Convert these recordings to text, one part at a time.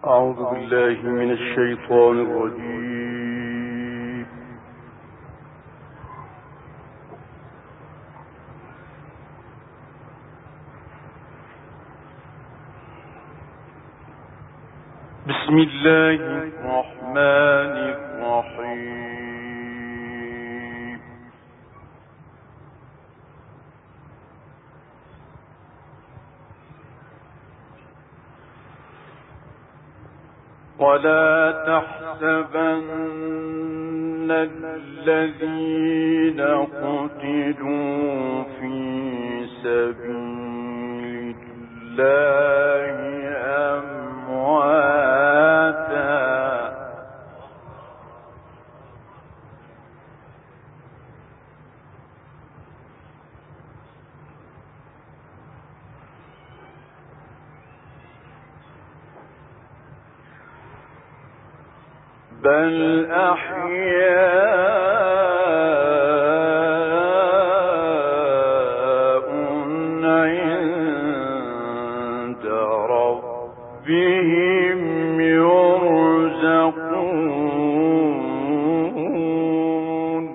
أعوذ بالله من الشيطان الرجيم. بسم الله الرحمن الرحيم. ولا تحسبن الذين قتلوا في سبيل الله أمواتا بل أحياء عند ربهم يرزقون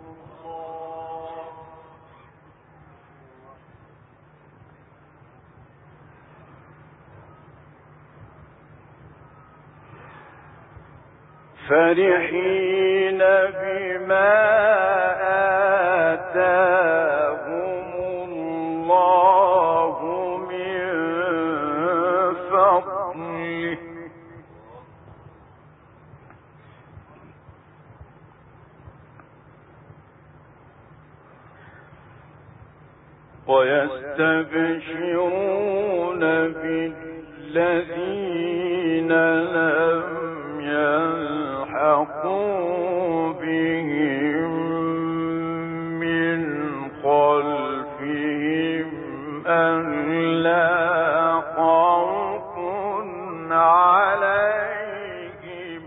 فرحين بما آتاهم الله من فضله ويستبشرون بالذين لم يلحقوا بهم من خلفهم ألا خوف عليهم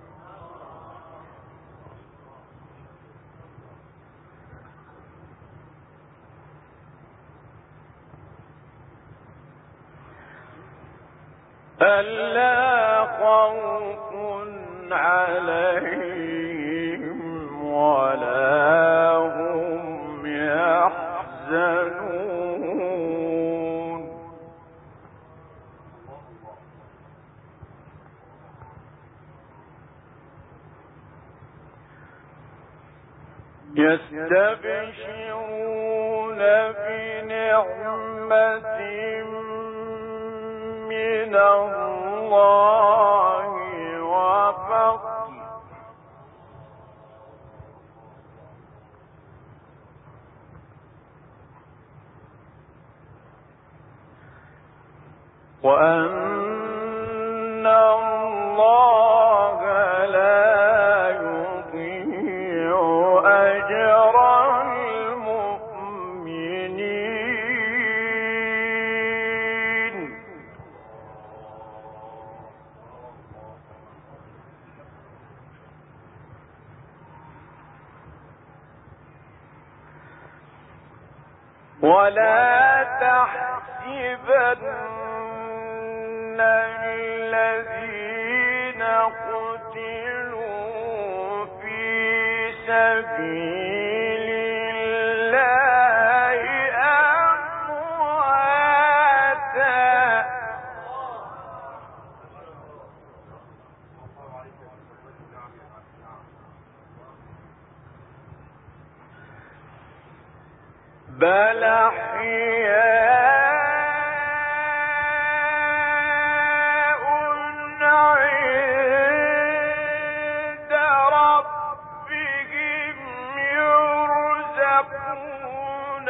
ولا هم يحزنون يستبشرون بنعمة من الله وفضل وأن الله لا يضيع أجر المؤمنين ولا تحسبن الذين قتلوا في سبيل الله أمواتا بل أحياء عند ربهم يرزقون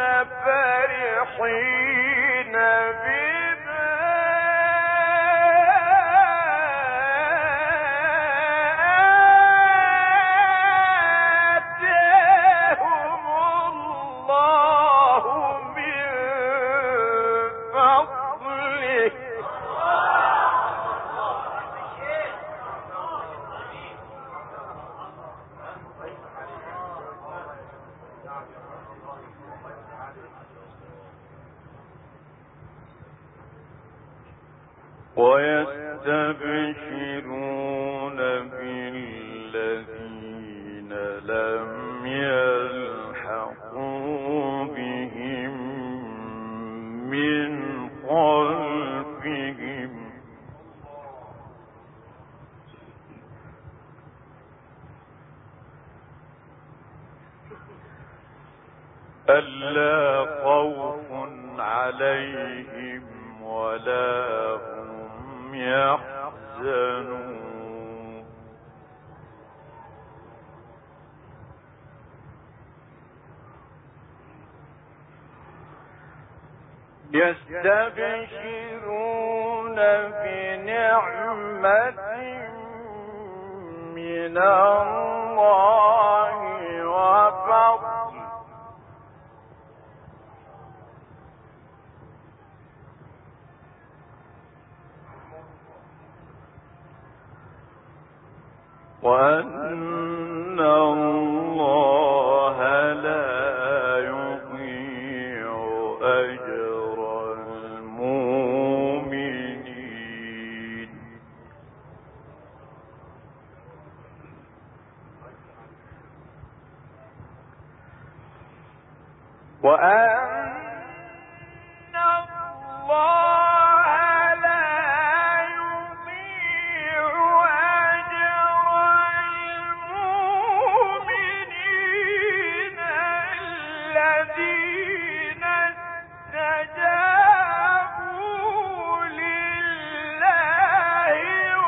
فرحين بما آتاهم الله من يستبشرون بالذين لم يلحقوا بهم من خلفهم ألا خوف عليهم ولا هم يحزنون يستبشرون بنعمة من الله وفضل وأن الله لا يضيع أجر المؤمنين وأن الله لا يضيع أجر المؤمنين الذين استجابوا لله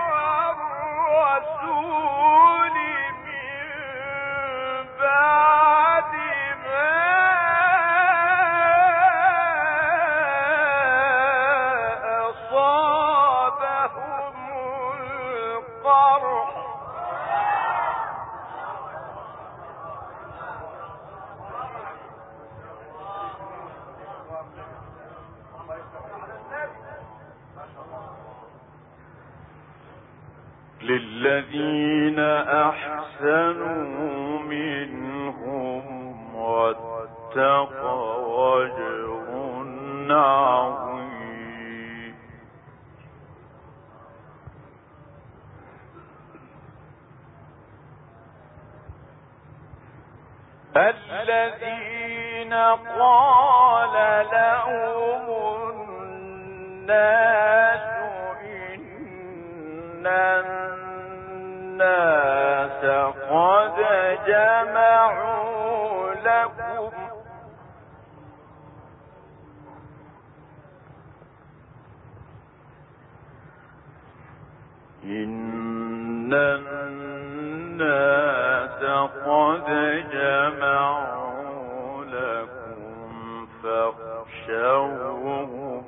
والرسول من بعد ما أصابهم القرح للذين أحسنوا منهم واتقوا أجر عظيم الذين قال لهم الناس إن الناس قد جمعوا لكم إن الناس قد جمعوا لكم فاخشوهم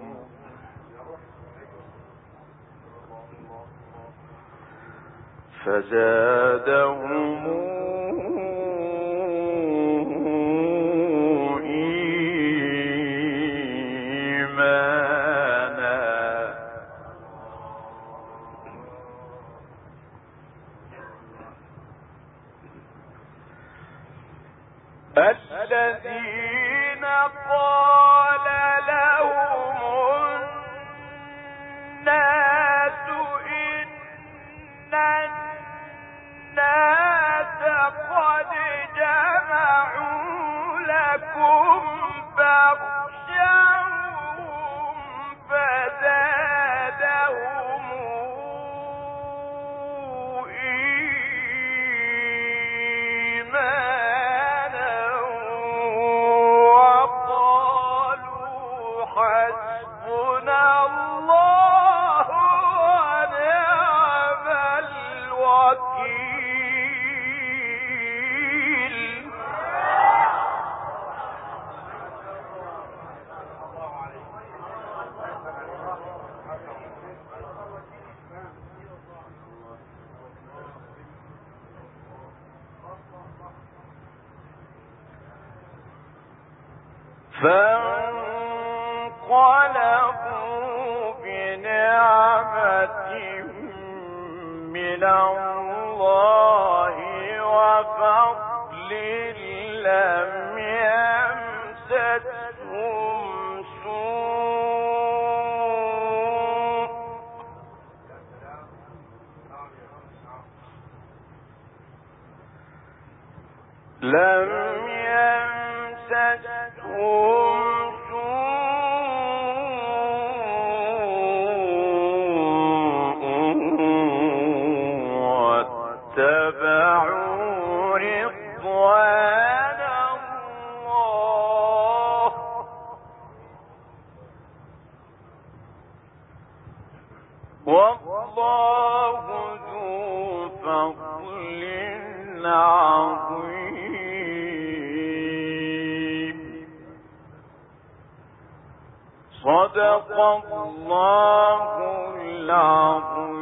فزادهم إيمانا الذين قال لهم الناس إن الناس قد جمعوا لكم فاخشوهم فزادهم إيمانا وقالوا حسبنا الله ونعم الوكيل فانقلبوا بنعمة من الله وفضل لم يمسسهم سوء لم يمسسهم سوء واتبعوا رضوان الله والله ذو فضل عظيم. صدق الله العظيم.